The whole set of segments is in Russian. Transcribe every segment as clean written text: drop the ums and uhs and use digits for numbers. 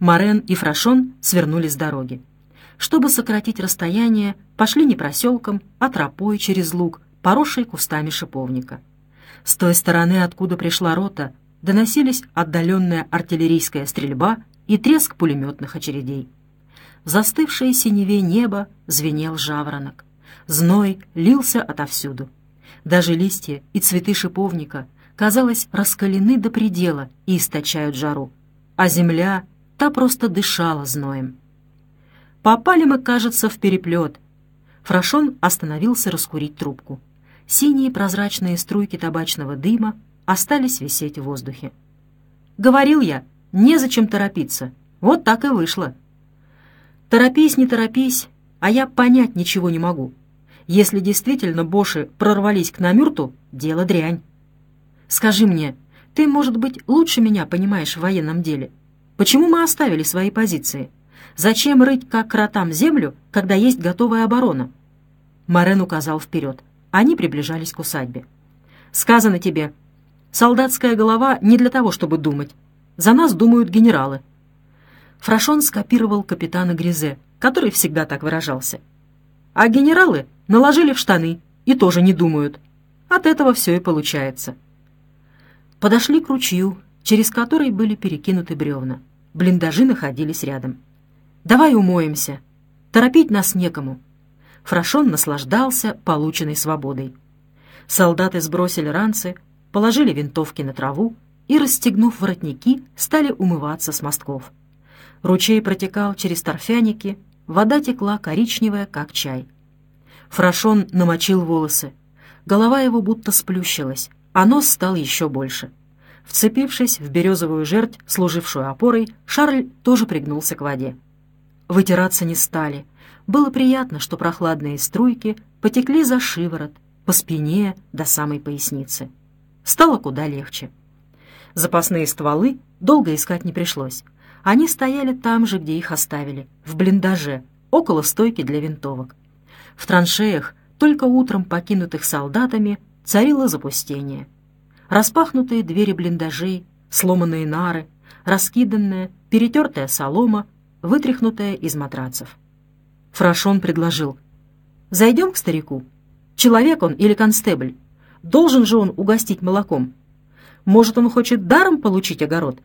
Марен и Фрашон свернули с дороги. Чтобы сократить расстояние, пошли не проселком, а тропой через луг, поросший кустами шиповника. С той стороны, откуда пришла рота, доносились отдаленная артиллерийская стрельба и треск пулеметных очередей. В застывшее синеве небо звенел жаворонок. Зной лился отовсюду. Даже листья и цветы шиповника, казалось, раскалены до предела и источают жару, а земля, та просто дышала зноем. Попали мы, кажется, в переплет. Фрашон остановился раскурить трубку. Синие прозрачные струйки табачного дыма остались висеть в воздухе. «Говорил я, незачем торопиться. Вот так и вышло». «Торопись, не торопись, а я понять ничего не могу. Если действительно боши прорвались к Намюрту, дело дрянь. Скажи мне, ты, может быть, лучше меня понимаешь в военном деле. Почему мы оставили свои позиции? Зачем рыть как кротам землю, когда есть готовая оборона?» Марен указал вперед. Они приближались к усадьбе. «Сказано тебе, солдатская голова не для того, чтобы думать. За нас думают генералы». Фрашон скопировал капитана Гризе, который всегда так выражался. «А генералы наложили в штаны и тоже не думают. От этого все и получается». Подошли к ручью, через который были перекинуты бревна. Блиндажи находились рядом. «Давай умоемся. Торопить нас некому». Фрашон наслаждался полученной свободой. Солдаты сбросили ранцы, положили винтовки на траву и, расстегнув воротники, стали умываться с мостков. Ручей протекал через торфяники, вода текла коричневая, как чай. Фрашон намочил волосы. Голова его будто сплющилась, а нос стал еще больше. Вцепившись в березовую жердь, служившую опорой, Шарль тоже пригнулся к воде. Вытираться не стали. Было приятно, что прохладные струйки потекли за шиворот, по спине до самой поясницы. Стало куда легче. Запасные стволы долго искать не пришлось. Они стояли там же, где их оставили, в блиндаже, около стойки для винтовок. В траншеях, только утром покинутых солдатами, царило запустение. Распахнутые двери блиндажей, сломанные нары, раскиданная, перетертая солома, вытряхнутая из матрацев. Фрашон предложил: «Зайдем к старику. Человек он или констебль? Должен же он угостить молоком. Может, он хочет даром получить огород?»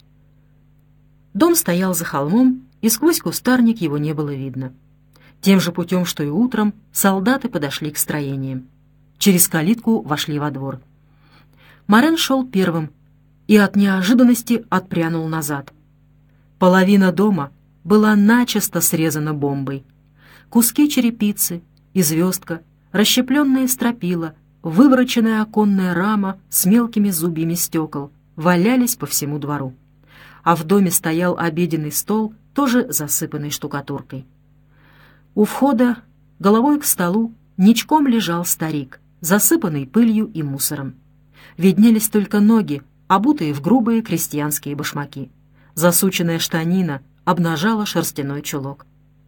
Дом стоял за холмом, и сквозь кустарник его не было видно. Тем же путем, что и утром, солдаты подошли к строениям. Через калитку вошли во двор. Марен шел первым и от неожиданности отпрянул назад. Половина дома была начисто срезана бомбой. Куски черепицы и звездка, расщепленные стропила, вывороченная оконная рама с мелкими зубьями стекол валялись по всему двору. А в доме стоял обеденный стол, тоже засыпанный штукатуркой. У входа, головой к столу, ничком лежал старик, засыпанный пылью и мусором. Виднелись только ноги, обутые в грубые крестьянские башмаки. Засученная штанина обнажала шерстяной чулок.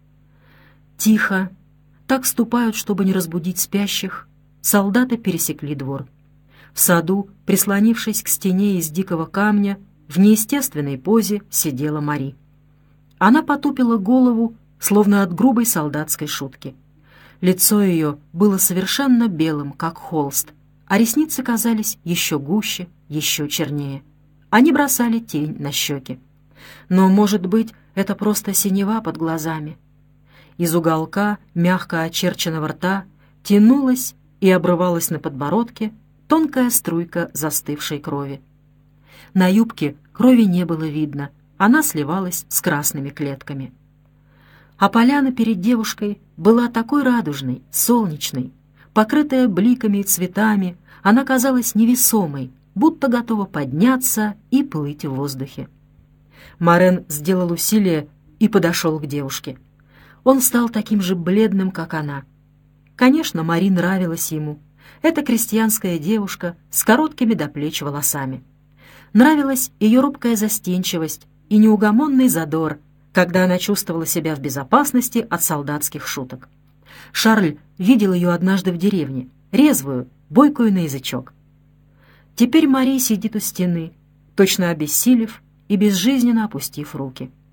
Тихо, так ступают, чтобы не разбудить спящих, солдаты пересекли двор. В саду, прислонившись к стене из дикого камня, в неестественной позе сидела Мари. Она потупила голову, словно от грубой солдатской шутки. Лицо ее было совершенно белым, как холст, а ресницы казались еще гуще, еще чернее. Они бросали тень на щеки. Но, может быть, это просто синева под глазами. Из уголка мягко очерченного рта тянулась и обрывалась на подбородке тонкая струйка застывшей крови. На юбке крови не было видно, она сливалась с красными клетками. А поляна перед девушкой была такой радужной, солнечной, покрытая бликами и цветами, она казалась невесомой, будто готова подняться и плыть в воздухе. Марен сделал усилие и подошел к девушке. Он стал таким же бледным, как она. Конечно, Мари нравилась ему. Эта крестьянская девушка с короткими до плеч волосами. Нравилась ее робкая застенчивость и неугомонный задор, когда она чувствовала себя в безопасности от солдатских шуток. Шарль видел ее однажды в деревне, резвую, бойкую на язычок. Теперь Мари сидит у стены, точно обессилев и безжизненно опустив руки.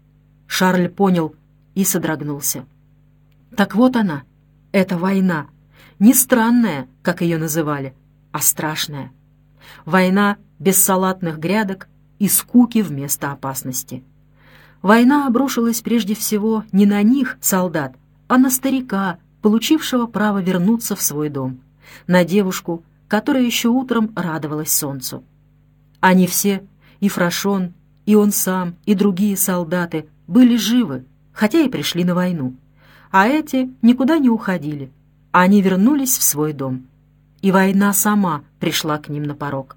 Шарль понял и содрогнулся. Так вот она, эта война, не странная, как ее называли, а страшная. Война без салатных грядок и скуки вместо опасности. Война обрушилась прежде всего не на них, солдат, а на старика, получившего право вернуться в свой дом, на девушку, которая еще утром радовалась солнцу. Они все, и Фрашон, и он сам, и другие солдаты, были живы, хотя и пришли на войну. А эти никуда не уходили. Они вернулись в свой дом. И война сама пришла к ним на порог.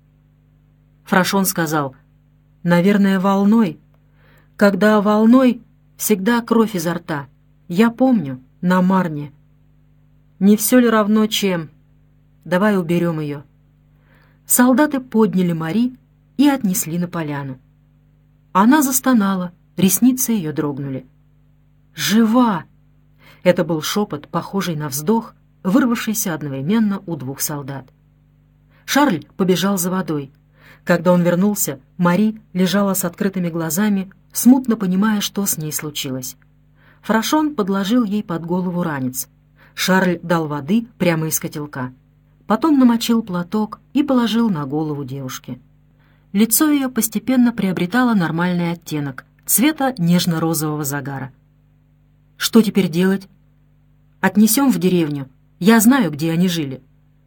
Фрашон сказал: «Наверное, волной. Когда волной, всегда кровь изо рта. Я помню, на Марне. Не все ли равно, чем? Давай уберем ее». Солдаты подняли Мари и отнесли на поляну. Она застонала, ресницы ее дрогнули. «Жива!» Это был шепот, похожий на вздох, вырвавшийся одновременно у двух солдат. Шарль побежал за водой. Когда он вернулся, Мари лежала с открытыми глазами, смутно понимая, что с ней случилось. Фрашон подложил ей под голову ранец. Шарль дал воды прямо из котелка. Потом намочил платок и положил на голову девушки. Лицо ее постепенно приобретало нормальный оттенок, цвета нежно-розового загара. «Что теперь делать?» «Отнесем в деревню. Я знаю, где они жили».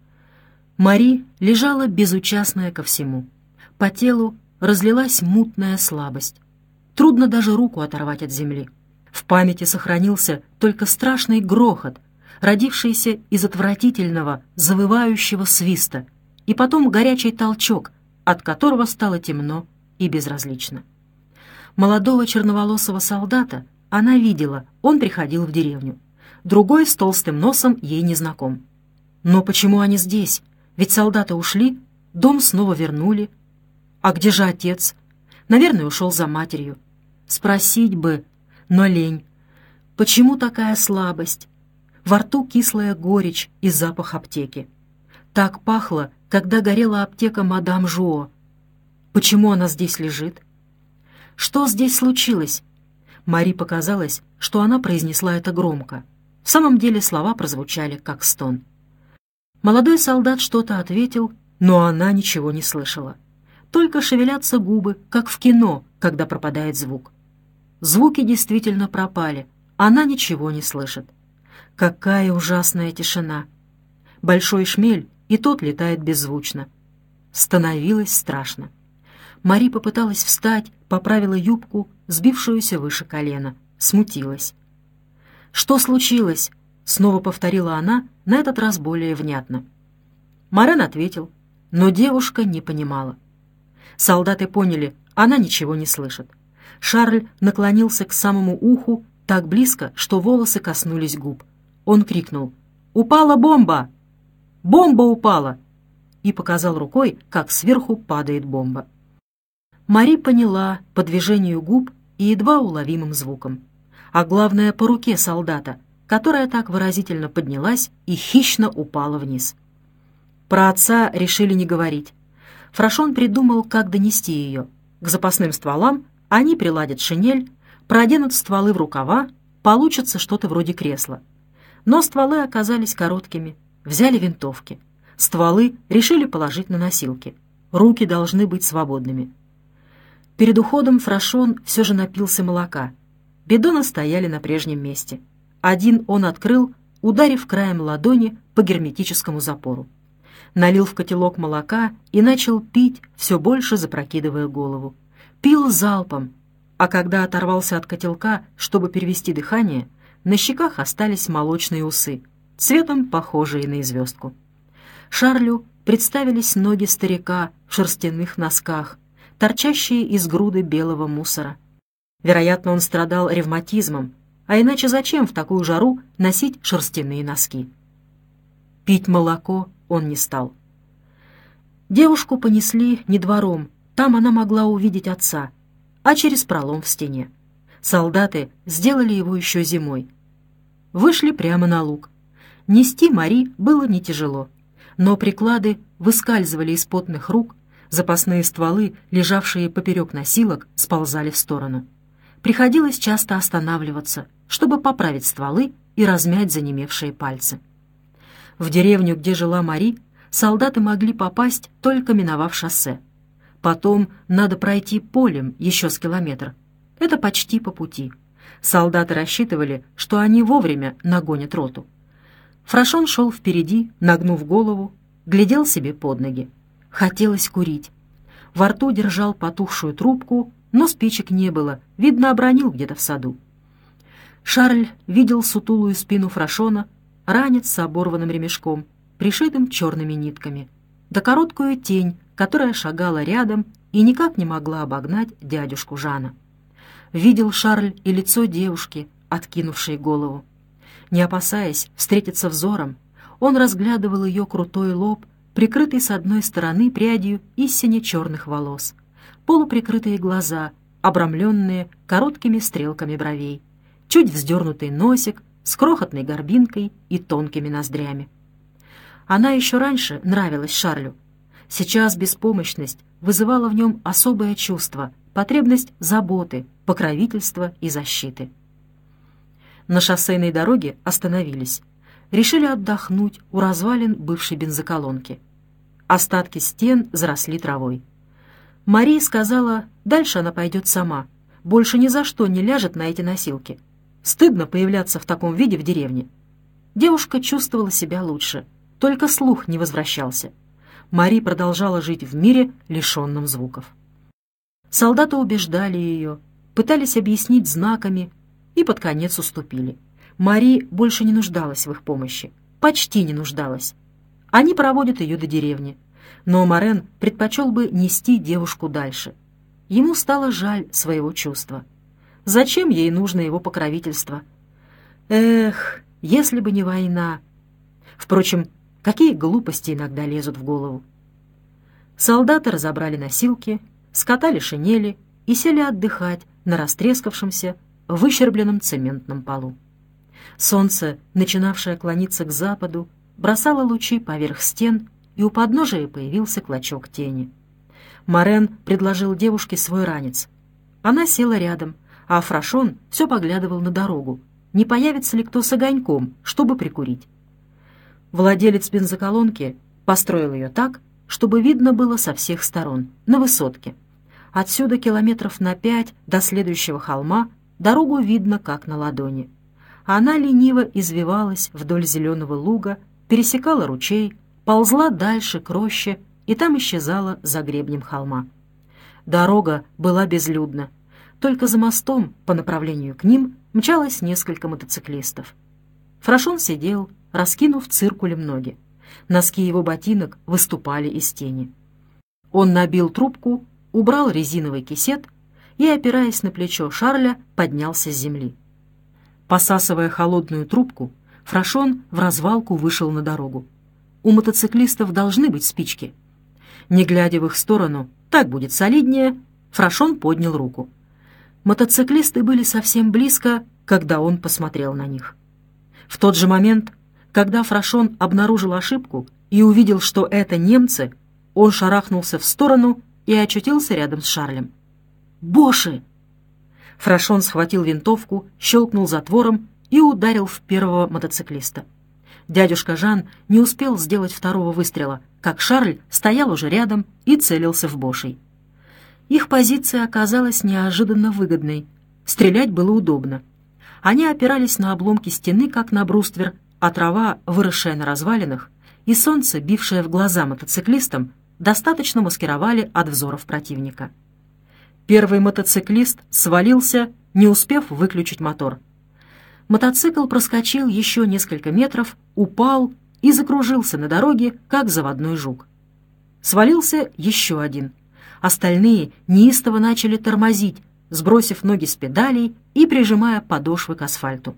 Мари лежала безучастная ко всему. По телу разлилась мутная слабость. Трудно даже руку оторвать от земли. В памяти сохранился только страшный грохот, родившийся из отвратительного, завывающего свиста, и потом горячий толчок, от которого стало темно и безразлично. Молодого черноволосого солдата она видела, он приходил в деревню. Другой с толстым носом ей не знаком. Но почему они здесь? Ведь солдаты ушли, дом снова вернули. А где же отец? Наверное, ушел за матерью. Спросить бы, но лень. Почему такая слабость? Во рту кислая горечь и запах аптеки. Так пахло, когда горела аптека мадам Жуо. Почему она здесь лежит? Что здесь случилось? Мари показалось, что она произнесла это громко. В самом деле слова прозвучали, как стон. Молодой солдат что-то ответил, но она ничего не слышала. Только шевелятся губы, как в кино, когда пропадает звук. Звуки действительно пропали, она ничего не слышит. Какая ужасная тишина! Большой шмель, и тот летает беззвучно. Становилось страшно. Мари попыталась встать, поправила юбку, сбившуюся выше колена, смутилась. «Что случилось?» — снова повторила она, на этот раз более внятно. Морен ответил, но девушка не понимала. Солдаты поняли, она ничего не слышит. Шарль наклонился к самому уху, так близко, что волосы коснулись губ. Он крикнул: «Упала бомба! Бомба упала!» и показал рукой, как сверху падает бомба. Мари поняла по движению губ и едва уловимым звуком. А главное, по руке солдата, которая так выразительно поднялась и хищно упала вниз. Про отца решили не говорить. Фрашон придумал, как донести ее. К запасным стволам они приладят шинель, проденут стволы в рукава, получится что-то вроде кресла. Но стволы оказались короткими, взяли винтовки. Стволы решили положить на носилки. Руки должны быть свободными. Перед уходом Фрашон все же напился молока. Бидоны стояли на прежнем месте. Один он открыл, ударив краем ладони по герметическому запору. Налил в котелок молока и начал пить, все больше запрокидывая голову. Пил залпом, а когда оторвался от котелка, чтобы перевести дыхание, на щеках остались молочные усы, цветом похожие на звездку. Шарлю представились ноги старика в шерстяных носках, торчащие из груды белого мусора. Вероятно, он страдал ревматизмом, а иначе зачем в такую жару носить шерстяные носки? Пить молоко он не стал. Девушку понесли не двором, там она могла увидеть отца, а через пролом в стене. Солдаты сделали его еще зимой. Вышли прямо на луг. Нести Мари было не тяжело, но приклады выскальзывали из потных рук, запасные стволы, лежавшие поперек носилок, сползали в сторону. Приходилось часто останавливаться, чтобы поправить стволы и размять занемевшие пальцы. В деревню, где жила Мари, солдаты могли попасть, только миновав шоссе. Потом надо пройти полем еще с километр. Это почти по пути. Солдаты рассчитывали, что они вовремя нагонят роту. Фрашон шел впереди, нагнув голову, глядел себе под ноги. Хотелось курить. Во рту держал потухшую трубку, но спичек не было, видно, обронил где-то в саду. Шарль видел сутулую спину Фрашона, ранец с оборванным ремешком, пришитым черными нитками, да короткую тень, которая шагала рядом и никак не могла обогнать дядюшку Жана. Видел Шарль и лицо девушки, откинувшей голову. Не опасаясь встретиться взором, он разглядывал ее крутой лоб, прикрытый с одной стороны прядью истине черных волос, полуприкрытые глаза, обрамленные короткими стрелками бровей, чуть вздернутый носик с крохотной горбинкой и тонкими ноздрями. Она еще раньше нравилась Шарлю. Сейчас беспомощность вызывала в нем особое чувство, потребность заботы, покровительства и защиты. На шоссейной дороге остановились. Решили отдохнуть у развалин бывшей бензоколонки. Остатки стен заросли травой. Мари сказала, дальше она пойдет сама. Больше ни за что не ляжет на эти носилки. Стыдно появляться в таком виде в деревне. Девушка чувствовала себя лучше, только слух не возвращался. Мари продолжала жить в мире, лишенном звуков. Солдаты убеждали ее, пытались объяснить знаками и под конец уступили. Мари больше не нуждалась в их помощи, почти не нуждалась. Они проводят ее до деревни, но Морен предпочел бы нести девушку дальше. Ему стало жаль своего чувства. Зачем ей нужно его покровительство? Эх, если бы не война! Впрочем, какие глупости иногда лезут в голову. Солдаты разобрали носилки, скатали шинели и сели отдыхать на растрескавшемся, выщербленном цементном полу. Солнце, начинавшее клониться к западу, бросало лучи поверх стен, и у подножия появился клочок тени. Морен предложил девушке свой ранец. Она села рядом, а Фрашон все поглядывал на дорогу, не появится ли кто с огоньком, чтобы прикурить. Владелец бензоколонки построил ее так, чтобы видно было со всех сторон, на высотке. Отсюда километров на 5 до следующего холма дорогу видно как на ладони. Она лениво извивалась вдоль зеленого луга, пересекала ручей, ползла дальше к роще и там исчезала за гребнем холма. Дорога была безлюдна. Только за мостом по направлению к ним мчалось несколько мотоциклистов. Фрашон сидел, раскинув циркулем ноги. Носки его ботинок выступали из тени. Он набил трубку, убрал резиновый кисет и, опираясь на плечо Шарля, поднялся с земли. Посасывая холодную трубку, Фрашон в развалку вышел на дорогу. У мотоциклистов должны быть спички. Не глядя в их сторону, так будет солиднее, Фрашон поднял руку. Мотоциклисты были совсем близко, когда он посмотрел на них. В тот же момент, когда Фрашон обнаружил ошибку и увидел, что это немцы, он шарахнулся в сторону и очутился рядом с Шарлем. «Боши!» Фрашон схватил винтовку, щелкнул затвором и ударил в первого мотоциклиста. Дядюшка Жан не успел сделать второго выстрела, как Шарль стоял уже рядом и целился в Бошей. Их позиция оказалась неожиданно выгодной. Стрелять было удобно. Они опирались на обломки стены, как на бруствер, а трава, выросшая на развалинах, и солнце, бившее в глаза мотоциклистам, достаточно маскировали от взоров противника. Первый мотоциклист свалился, не успев выключить мотор. Мотоцикл проскочил еще несколько метров, упал и закружился на дороге, как заводной жук. Свалился еще один. Остальные неистово начали тормозить, сбросив ноги с педалей и прижимая подошвы к асфальту.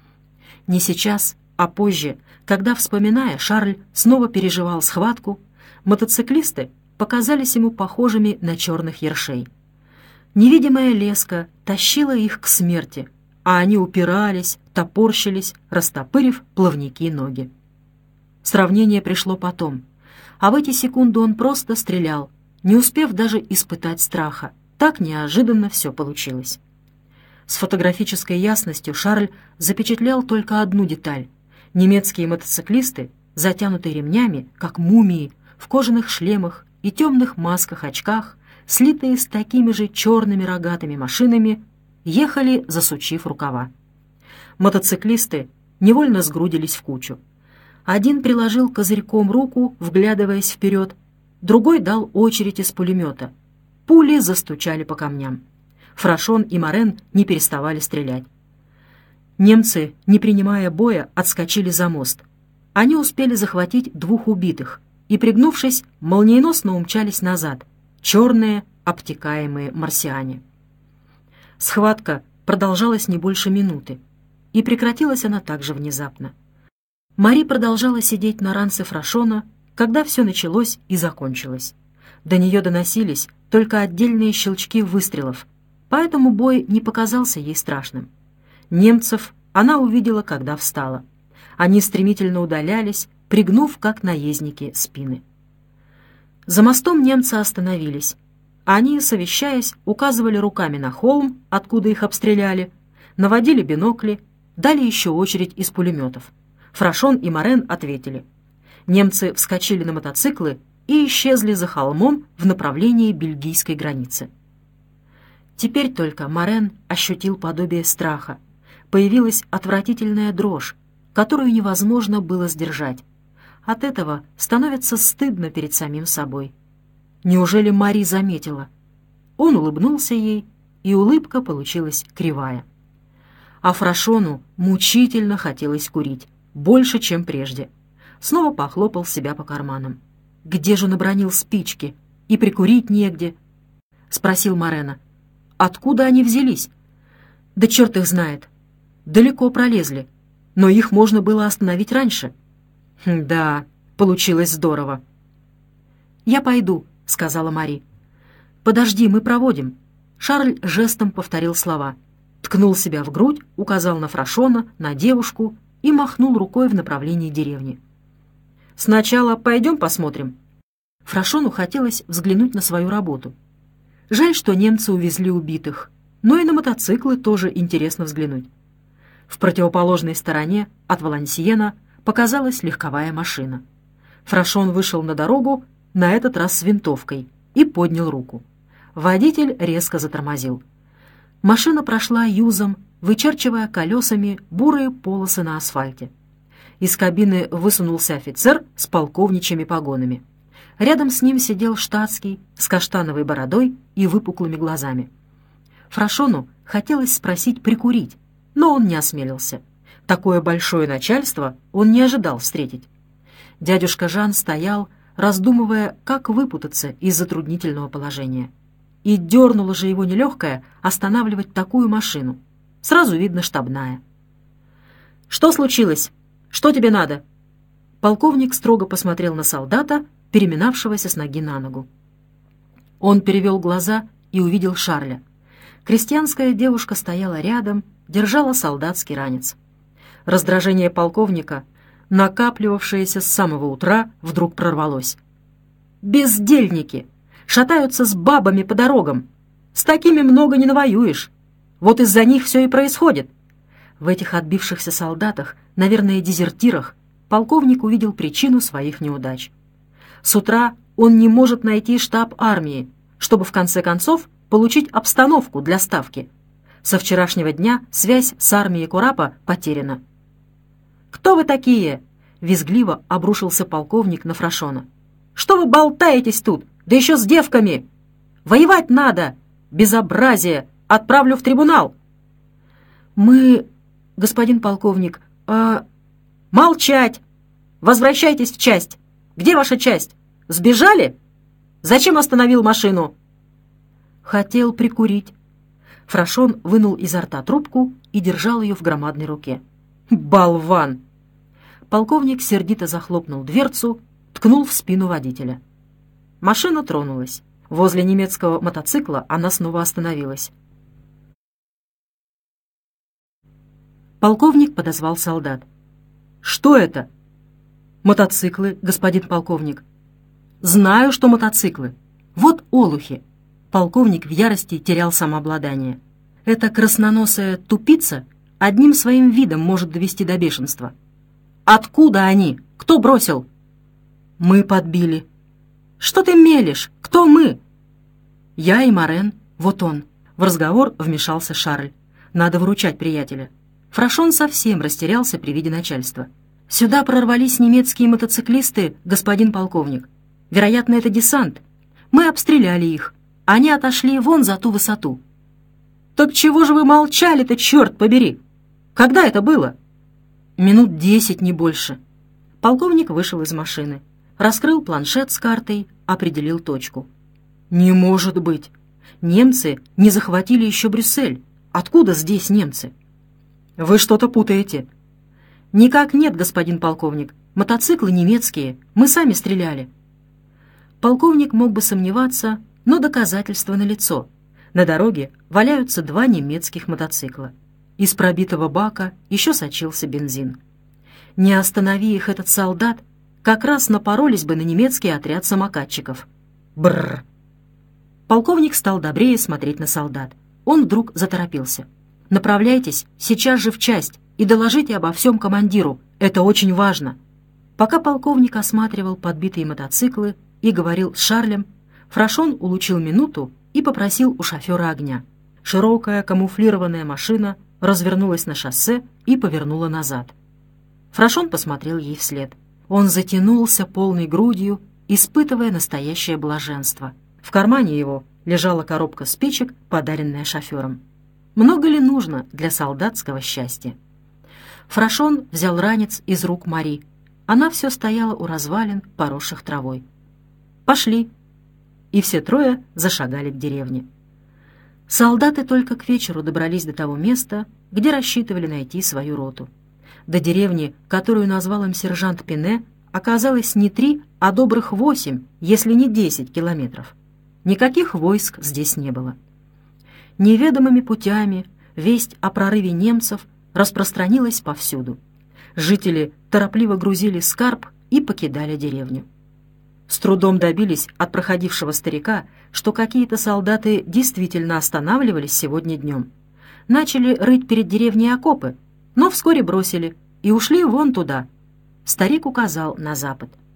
Не сейчас, а позже, когда, вспоминая, Шарль снова переживал схватку, мотоциклисты показались ему похожими на черных ершей. Невидимая леска тащила их к смерти, а они упирались, топорщились, растопырив плавники ноги. Сравнение пришло потом, а в эти секунды он просто стрелял, не успев даже испытать страха. Так неожиданно все получилось. С фотографической ясностью Шарль запечатлял только одну деталь. Немецкие мотоциклисты, затянутые ремнями, как мумии, в кожаных шлемах и темных масках-очках, слитые с такими же черными рогатыми машинами, ехали, засучив рукава. Мотоциклисты невольно сгрудились в кучу. Один приложил козырьком руку, вглядываясь вперед, другой дал очередь из пулемета. Пули застучали по камням. Фрашон и Морен не переставали стрелять. Немцы, не принимая боя, отскочили за мост. Они успели захватить 2 убитых и, пригнувшись, молниеносно умчались назад, черные, обтекаемые марсиане. Схватка продолжалась не больше минуты, и прекратилась она также внезапно. Мари продолжала сидеть на ранце Фрашона, когда все началось и закончилось. До нее доносились только отдельные щелчки выстрелов, поэтому бой не показался ей страшным. Немцев она увидела, когда встала. Они стремительно удалялись, пригнув, как наездники, спины. За мостом немцы остановились. Они, совещаясь, указывали руками на холм, откуда их обстреляли, наводили бинокли, дали еще очередь из пулеметов. Фрашон и Морен ответили. Немцы вскочили на мотоциклы и исчезли за холмом в направлении бельгийской границы. Теперь только Морен ощутил подобие страха. Появилась отвратительная дрожь, которую невозможно было сдержать. От этого становится стыдно перед самим собой. Неужели Мари заметила? Он улыбнулся ей, и улыбка получилась кривая. А Фрашону мучительно хотелось курить, больше, чем прежде. Снова похлопал себя по карманам. «Где же набронил спички? И прикурить негде?» — спросил Морена. «Откуда они взялись?» «Да черт их знает. Далеко пролезли, но их можно было остановить раньше». «Да, получилось здорово». «Я пойду», — сказала Мари. «Подожди, мы проводим». Шарль жестом повторил слова. Ткнул себя в грудь, указал на Фрашона, на девушку и махнул рукой в направлении деревни. «Сначала пойдем посмотрим». Фрашону хотелось взглянуть на свою работу. Жаль, что немцы увезли убитых, но и на мотоциклы тоже интересно взглянуть. В противоположной стороне от Валансиена показалась легковая машина. Фрашон вышел на дорогу, на этот раз с винтовкой, и поднял руку. Водитель резко затормозил. Машина прошла юзом, вычерчивая колесами бурые полосы на асфальте. Из кабины высунулся офицер с полковничьими погонами. Рядом с ним сидел штатский с каштановой бородой и выпуклыми глазами. Фрашону хотелось спросить прикурить, но он не осмелился. Такое большое начальство он не ожидал встретить. Дядюшка Жан стоял, раздумывая, как выпутаться из затруднительного положения. И дернуло же его нелегкое останавливать такую машину. Сразу видно, штабная. «Что случилось? Что тебе надо?» Полковник строго посмотрел на солдата, переминавшегося с ноги на ногу. Он перевел глаза и увидел Шарля. Крестьянская девушка стояла рядом, держала солдатский ранец. Раздражение полковника, накапливавшееся с самого утра, вдруг прорвалось. «Бездельники! Шатаются с бабами по дорогам! С такими много не навоюешь! Вот из-за них все и происходит!» В этих отбившихся солдатах, наверное, дезертирах, полковник увидел причину своих неудач. С утра он не может найти штаб армии, чтобы в конце концов получить обстановку для ставки. Со вчерашнего дня связь с армией Курапа потеряна. «Кто вы такие?» — визгливо обрушился полковник на Фрашона. «Что вы болтаетесь тут? Да еще с девками! Воевать надо! Безобразие! Отправлю в трибунал!» «Мы, господин полковник, «Молчать! Возвращайтесь в часть! Где ваша часть? Сбежали? Зачем остановил машину?» «Хотел прикурить». Фрашон вынул изо рта трубку и держал ее в громадной руке. «Болван!» Полковник сердито захлопнул дверцу, ткнул в спину водителя. Машина тронулась. Возле немецкого мотоцикла она снова остановилась. Полковник подозвал солдат. «Что это?» «Мотоциклы, господин полковник». «Знаю, что мотоциклы. Вот олухи». Полковник в ярости терял самообладание. Эта красноносая тупица одним своим видом может довести до бешенства. «Откуда они? Кто бросил?» «Мы подбили». «Что ты мелешь? Кто мы?» «Я и Морен. Вот он». В разговор вмешался Шарль. «Надо выручать приятеля». Фрашон совсем растерялся при виде начальства. «Сюда прорвались немецкие мотоциклисты, господин полковник. Вероятно, это десант. Мы обстреляли их. Они отошли вон за ту высоту». «Так чего же вы молчали-то, черт побери? Когда это было?» «Минут 10, не больше». Полковник вышел из машины, раскрыл планшет с картой, определил точку. «Не может быть! Немцы не захватили еще Брюссель. Откуда здесь немцы?» «Вы что-то путаете». «Никак нет, господин полковник. Мотоциклы немецкие. Мы сами стреляли». Полковник мог бы сомневаться, но доказательства налицо. На дороге валяются 2 немецких мотоцикла. Из пробитого бака еще сочился бензин. Не останови их этот солдат, как раз напоролись бы на немецкий отряд самокатчиков. Бррр! Полковник стал добрее смотреть на солдат. Он вдруг заторопился. «Направляйтесь сейчас же в часть и доложите обо всем командиру. Это очень важно». Пока полковник осматривал подбитые мотоциклы и говорил с Шарлем, Фрашон улучил минуту и попросил у шофера огня. Широкая камуфлированная машина развернулась на шоссе и повернула назад. Фрашон посмотрел ей вслед. Он затянулся полной грудью, испытывая настоящее блаженство. В кармане его лежала коробка спичек, подаренная шофером. Много ли нужно для солдатского счастья? Фрашон взял ранец из рук Мари. Она все стояла у развалин, поросших травой. «Пошли!» И все 3 зашагали к деревне. Солдаты только к вечеру добрались до того места, где рассчитывали найти свою роту. До деревни, которую назвал им сержант Пине, оказалось не 3, а добрых 8, если не 10 километров. Никаких войск здесь не было. Неведомыми путями весть о прорыве немцев распространилась повсюду. Жители торопливо грузили скарб и покидали деревню. С трудом добились от проходившего старика, что какие-то солдаты действительно останавливались сегодня днем. Начали рыть перед деревней окопы, но вскоре бросили и ушли вон туда. Старик указал на запад.